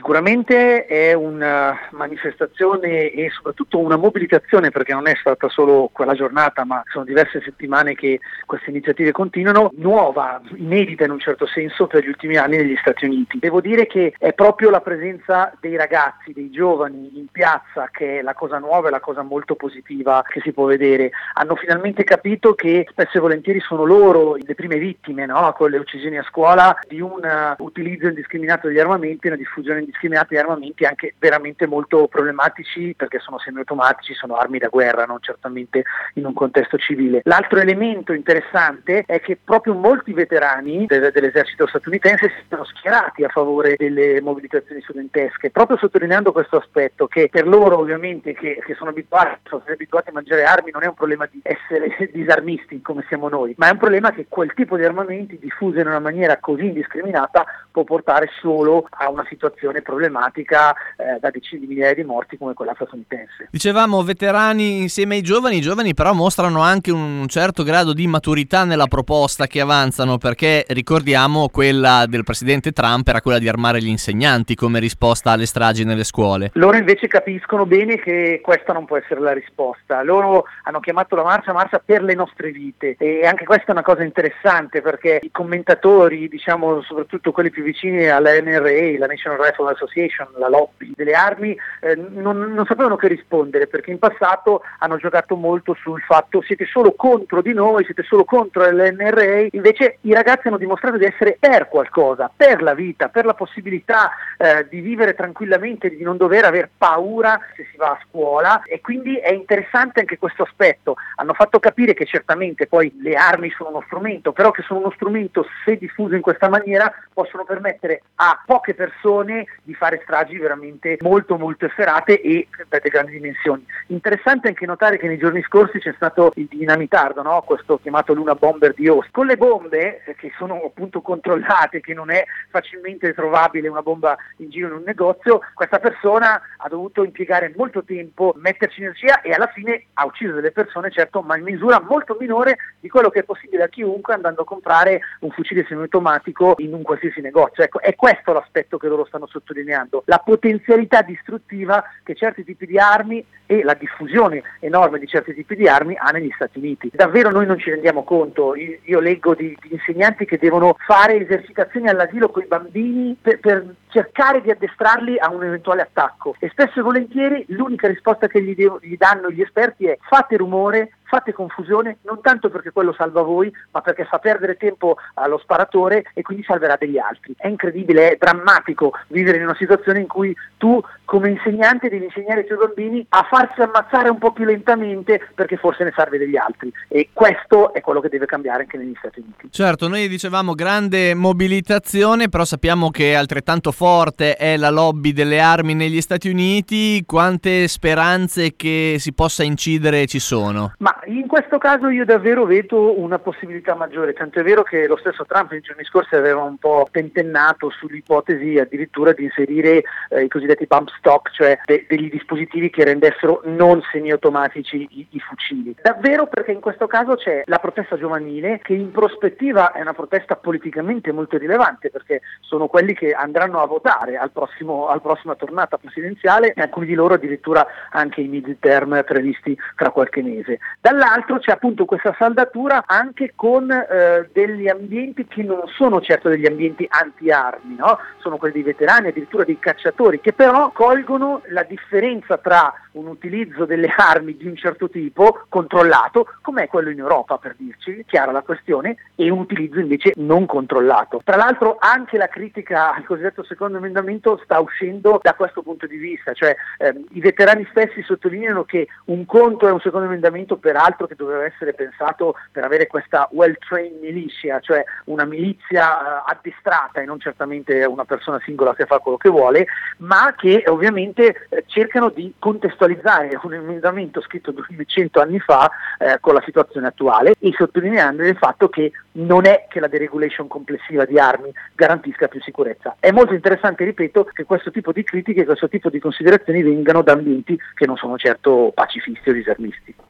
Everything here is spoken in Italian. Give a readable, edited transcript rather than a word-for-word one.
Sicuramente è una manifestazione e soprattutto una mobilitazione, perché non è stata solo quella giornata, ma sono diverse settimane che queste iniziative continuano, nuova, inedita in un certo senso per gli ultimi anni negli Stati Uniti. Devo dire che è proprio la presenza dei ragazzi, dei giovani in piazza che è la cosa nuova e la cosa molto positiva che si può vedere. Hanno finalmente capito che spesso e volentieri sono loro le prime vittime, no? Con le uccisioni a scuola, di un utilizzo indiscriminato degli armamenti, una diffusione indiscriminata di armamenti anche veramente molto problematici, perché sono semiautomatici, sono armi da guerra, non certamente in un contesto civile. L'altro elemento interessante è che proprio molti veterani dell'esercito statunitense si sono schierati a favore delle mobilitazioni studentesche, proprio sottolineando questo aspetto, che per loro ovviamente che sono abituati a mangiare armi non è un problema di essere disarmisti come siamo noi, ma è un problema che quel tipo di armamenti diffusi in una maniera così indiscriminata può portare solo a una situazione problematica da decine di migliaia di morti come quella statunitense. Dicevamo veterani insieme ai giovani, i giovani però mostrano anche un certo grado di maturità nella proposta che avanzano, perché ricordiamo quella del presidente Trump era quella di armare gli insegnanti come risposta alle stragi nelle scuole. Loro invece capiscono bene che questa non può essere la risposta. Loro hanno chiamato la marcia per le nostre vite, e anche questa è una cosa interessante, perché i commentatori, diciamo soprattutto quelli più vicini alla NRA, la National Rifle Association, la lobby delle armi, non sapevano che rispondere, perché in passato hanno giocato molto sul fatto siete solo contro di noi, siete solo contro l'NRA. Invece i ragazzi hanno dimostrato di essere per qualcosa, per la vita, per la possibilità di vivere tranquillamente, di non dover aver paura se si va a scuola, e quindi è interessante anche questo aspetto. Hanno fatto capire che certamente poi le armi sono uno strumento, però che sono uno strumento, se diffuso in questa maniera, possono permettere a poche persone di fare stragi veramente molto molto efferate e di grandi dimensioni. Interessante anche notare che nei giorni scorsi c'è stato il dinamitardo, no? Questo chiamato Luna Bomber di Austin. Con le bombe che sono appunto controllate, che non è facilmente trovabile una bomba in giro in un negozio, questa persona ha dovuto impiegare molto tempo, metterci energia, e alla fine ha ucciso delle persone, certo, ma in misura molto minore di quello che è possibile a chiunque andando a comprare un fucile semiautomatico in un qualsiasi negozio. Ecco, è questo l'aspetto che loro stanno sottolineando, la potenzialità distruttiva che certi tipi di armi e la diffusione enorme di certi tipi di armi ha negli Stati Uniti. Davvero noi non ci rendiamo conto. Io leggo di insegnanti che devono fare esercitazioni all'asilo con i bambini per cercare di addestrarli a un eventuale attacco, e spesso e volentieri l'unica risposta che gli danno gli esperti è: fate rumore, fate confusione, non tanto perché quello salva voi, ma perché fa perdere tempo allo sparatore e quindi salverà degli altri. È incredibile, è drammatico vivere in una situazione in cui tu come insegnante devi insegnare ai tuoi bambini a farsi ammazzare un po' più lentamente perché forse ne salvi degli altri, e questo è quello che deve cambiare anche negli Stati Uniti. Certo, noi dicevamo grande mobilitazione, però sappiamo che altrettanto forte è la lobby delle armi negli Stati Uniti. Quante speranze che si possa incidere ci sono? Ma in questo caso io davvero vedo una possibilità maggiore, tanto è vero che lo stesso Trump nei giorni scorsi aveva un po' tentennato sull'ipotesi addirittura di inserire i cosiddetti bump stock, cioè degli dispositivi che rendessero non semiautomatici i fucili. Davvero, perché in questo caso c'è la protesta giovanile, che in prospettiva è una protesta politicamente molto rilevante, perché sono quelli che andranno a votare alla prossima tornata presidenziale, e alcuni di loro addirittura anche i midterm previsti tra qualche mese. Dall'altro c'è appunto questa saldatura anche con degli ambienti che non sono certo degli ambienti anti-armi, no? Sono quelli dei veterani, addirittura dei cacciatori, che però colgono la differenza tra un utilizzo delle armi di un certo tipo controllato, come è quello in Europa, per dirci, chiara la questione, e un utilizzo invece non controllato. Tra l'altro anche la critica al cosiddetto secondo emendamento sta uscendo da questo punto di vista, cioè i veterani stessi sottolineano che un conto è un secondo emendamento, peraltro che doveva essere pensato per avere questa well-trained militia, cioè una milizia addestrata e non certamente una persona singola che fa quello che vuole, ma che ovviamente cercano di contestualizzare un emendamento scritto 200 anni fa con la situazione attuale, e sottolineando il fatto che non è che la deregulation complessiva di armi garantisca più sicurezza. È molto interessante, ripeto, che questo tipo di critiche, questo tipo di considerazioni vengano da ambienti che non sono certo pacifisti o disarmisti.